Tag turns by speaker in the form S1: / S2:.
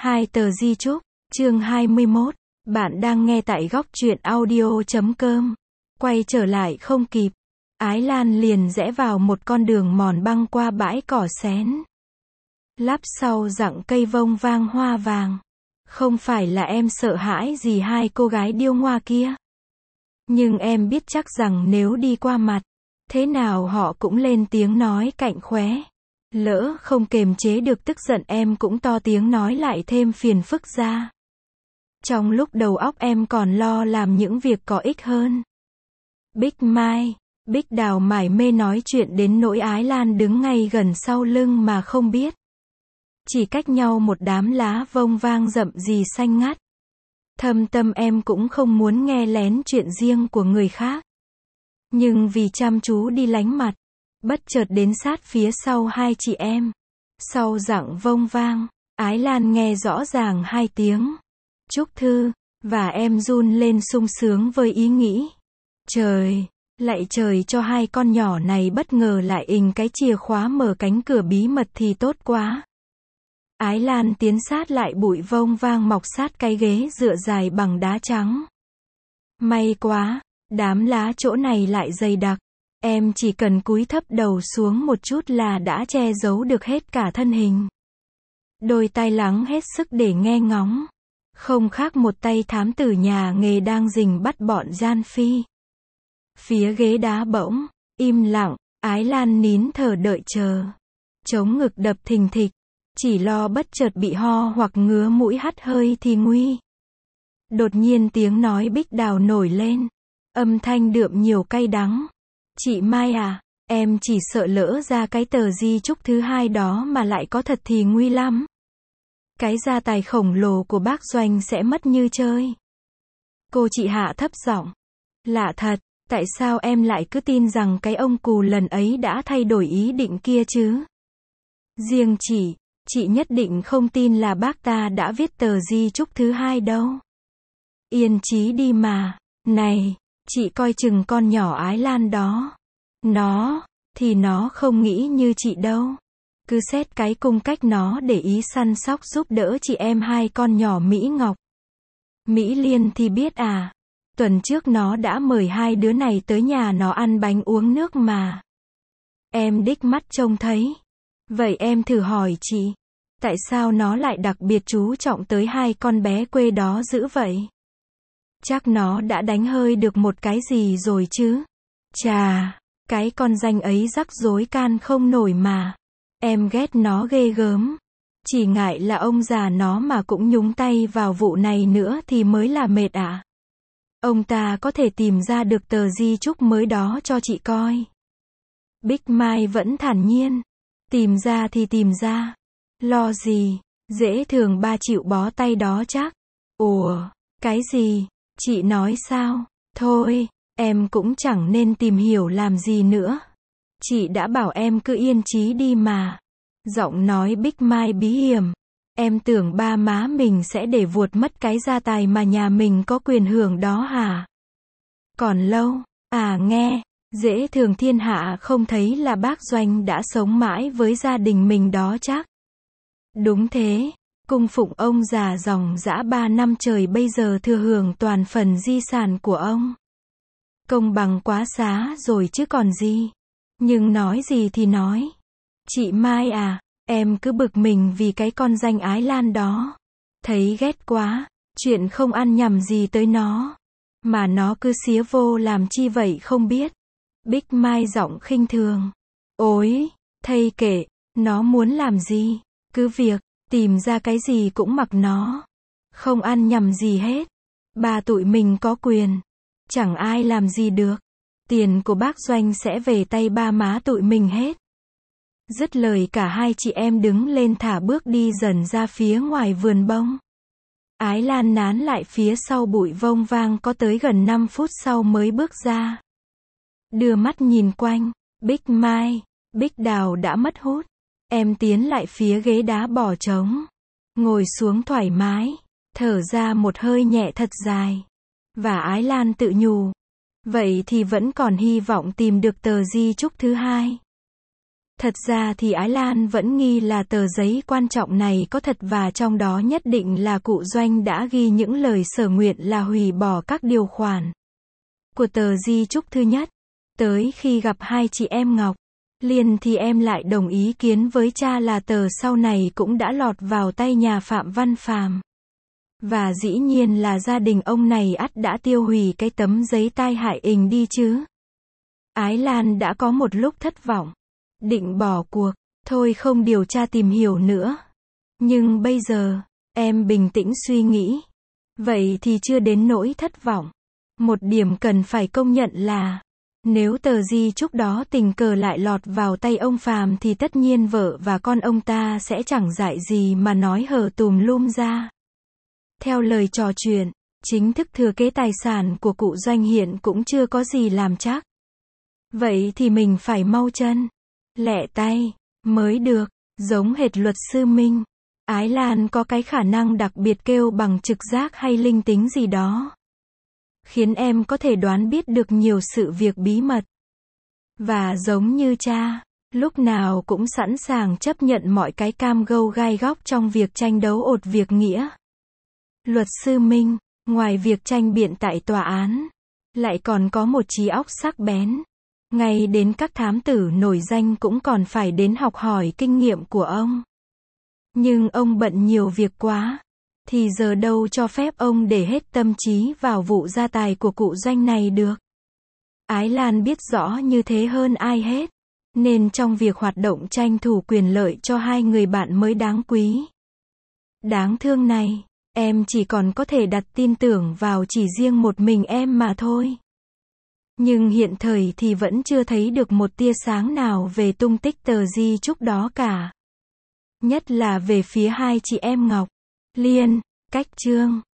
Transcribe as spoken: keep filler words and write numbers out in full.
S1: Hai tờ di chúc, chương hai mươi mốt. Bạn đang nghe tại góc truyện audio chấm com. Quay trở lại không kịp. Ái Lan liền rẽ vào một con đường mòn băng qua bãi cỏ xén. Lắp sau rặng cây vông vang hoa vàng. Không phải là em sợ hãi gì hai cô gái điêu ngoa kia. Nhưng em biết chắc rằng nếu đi qua mặt, thế nào họ cũng lên tiếng nói cạnh khóe. Lỡ không kềm chế được tức giận em cũng to tiếng nói lại thêm phiền phức ra. Trong lúc đầu óc em còn lo làm những việc có ích hơn. Bích Mai, Bích Đào mải mê nói chuyện đến nỗi Ái Lan đứng ngay gần sau lưng mà không biết. Chỉ cách nhau một đám lá vông vang rậm rì xanh ngắt. Thâm tâm em cũng không muốn nghe lén chuyện riêng của người khác. Nhưng vì chăm chú đi lánh mặt, bất chợt đến sát phía sau hai chị em. Sau rặng vông vang, Ái Lan nghe rõ ràng hai tiếng chúc thư, và em run lên sung sướng với ý nghĩ. Trời, lạy trời cho hai con nhỏ này bất ngờ lại ình cái chìa khóa mở cánh cửa bí mật thì tốt quá. Ái Lan tiến sát lại bụi vông vang mọc sát cái ghế dựa dài bằng đá trắng. May quá, đám lá chỗ này lại dày đặc. Em chỉ cần cúi thấp đầu xuống một chút là đã che giấu được hết cả thân hình. Đôi tai lắng hết sức để nghe ngóng. Không khác một tay thám tử nhà nghề đang rình bắt bọn gian phi. Phía ghế đá bỗng im lặng, Ái Lan nín thở đợi chờ. Chống ngực đập thình thịch, chỉ lo bất chợt bị ho hoặc ngứa mũi hắt hơi thì nguy. Đột nhiên tiếng nói Bích Đào nổi lên, âm thanh đượm nhiều cay đắng. Chị Mai à, em chỉ sợ lỡ ra cái tờ di chúc thứ hai đó mà lại có thật thì nguy lắm. Cái gia tài khổng lồ của bác Doanh sẽ mất như chơi. Cô chị hạ thấp giọng. Lạ thật, tại sao em lại cứ tin rằng cái ông cù lần ấy đã thay đổi ý định kia chứ? Riêng chị, chị nhất định không tin là bác ta đã viết tờ di chúc thứ hai đâu. Yên chí đi mà, này, chị coi chừng con nhỏ Ái Lan đó. Nó, thì nó không nghĩ như chị đâu. Cứ xét cái cung cách nó để ý săn sóc giúp đỡ chị em hai con nhỏ Mỹ Ngọc. Mỹ Liên thì biết à. Tuần trước nó đã mời hai đứa này tới nhà nó ăn bánh uống nước mà. Em đích mắt trông thấy. Vậy em thử hỏi chị, tại sao nó lại đặc biệt chú trọng tới hai con bé quê đó dữ vậy? Chắc nó đã đánh hơi được một cái gì rồi chứ. Chà, cái con danh ấy rắc rối can không nổi mà. Em ghét nó ghê gớm. Chỉ ngại là ông già nó mà cũng nhúng tay vào vụ này nữa thì mới là mệt ạ. À? Ông ta có thể tìm ra được tờ di chúc mới đó cho chị coi. Bích Mai vẫn thản nhiên. Tìm ra thì tìm ra. Lo gì, dễ thường ba chịu bó tay đó chắc. Ủa, cái gì? Chị nói sao? Thôi, em cũng chẳng nên tìm hiểu làm gì nữa. Chị đã bảo em cứ yên chí đi mà. Giọng nói Bích Mai bí hiểm. Em tưởng ba má mình sẽ để vuột mất cái gia tài mà nhà mình có quyền hưởng đó hả? Còn lâu, à nghe, dễ thường thiên hạ không thấy là bác Doanh đã sống mãi với gia đình mình đó chắc. Đúng thế, cung phụng ông già dòng dã ba năm trời bây giờ thừa hưởng toàn phần di sản của ông. Công bằng quá xá rồi chứ còn gì. Nhưng nói gì thì nói. Chị Mai à, em cứ bực mình vì cái con danh Ái Lan đó. Thấy ghét quá, chuyện không ăn nhầm gì tới nó. Mà nó cứ xía vô làm chi vậy không biết. Bích Mai giọng khinh thường. Ôi, thây kệ, nó muốn làm gì, cứ việc, tìm ra cái gì cũng mặc nó. Không ăn nhầm gì hết. Ba tụi mình có quyền. Chẳng ai làm gì được. Tiền của bác Doanh sẽ về tay ba má tụi mình hết. Dứt lời cả hai chị em đứng lên thả bước đi dần ra phía ngoài vườn bông. Ái Lan nán lại phía sau bụi vông vang có tới gần năm phút sau mới bước ra. Đưa mắt nhìn quanh, Bích Mai, Bích Đào đã mất hút. Em tiến lại phía ghế đá bỏ trống. Ngồi xuống thoải mái, thở ra một hơi nhẹ thật dài. Và Ái Lan tự nhủ. Vậy thì vẫn còn hy vọng tìm được tờ di chúc thứ hai. Thật ra thì Ái Lan vẫn nghi là tờ giấy quan trọng này có thật và trong đó nhất định là cụ Doanh đã ghi những lời sở nguyện là hủy bỏ các điều khoản của tờ di chúc thứ nhất. Tới khi gặp hai chị em Ngọc Liên thì em lại đồng ý kiến với cha là tờ sau này cũng đã lọt vào tay nhà Phạm Văn Phàm. Và dĩ nhiên là gia đình ông này ắt đã tiêu hủy cái tấm giấy tai hại ình đi chứ. Ái Lan đã có một lúc thất vọng, định bỏ cuộc, thôi không điều tra tìm hiểu nữa. Nhưng bây giờ, em bình tĩnh suy nghĩ. Vậy thì chưa đến nỗi thất vọng. Một điểm cần phải công nhận là, nếu tờ di chúc đó tình cờ lại lọt vào tay ông Phàm thì tất nhiên vợ và con ông ta sẽ chẳng dại gì mà nói hở tùm lum ra. Theo lời trò chuyện, chính thức thừa kế tài sản của cụ Doanh hiện cũng chưa có gì làm chắc. Vậy thì mình phải mau chân, lẹ tay, mới được. Giống hệt luật sư Minh, Ái Lan có cái khả năng đặc biệt kêu bằng trực giác hay linh tính gì đó, khiến em có thể đoán biết được nhiều sự việc bí mật. Và giống như cha, lúc nào cũng sẵn sàng chấp nhận mọi cái cam go gai góc trong việc tranh đấu ột việc nghĩa. Luật sư Minh, ngoài việc tranh biện tại tòa án, lại còn có một trí óc sắc bén. Ngay đến các thám tử nổi danh cũng còn phải đến học hỏi kinh nghiệm của ông. Nhưng ông bận nhiều việc quá, thì giờ đâu cho phép ông để hết tâm trí vào vụ gia tài của cụ Doanh này được. Ái Lan biết rõ như thế hơn ai hết, nên trong việc hoạt động tranh thủ quyền lợi cho hai người bạn mới đáng quý, đáng thương này, em chỉ còn có thể đặt tin tưởng vào chỉ riêng một mình em mà thôi. Nhưng hiện thời thì vẫn chưa thấy được một tia sáng nào về tung tích tờ di chúc đó cả. Nhất là về phía hai chị em Ngọc Liên, cách Trương.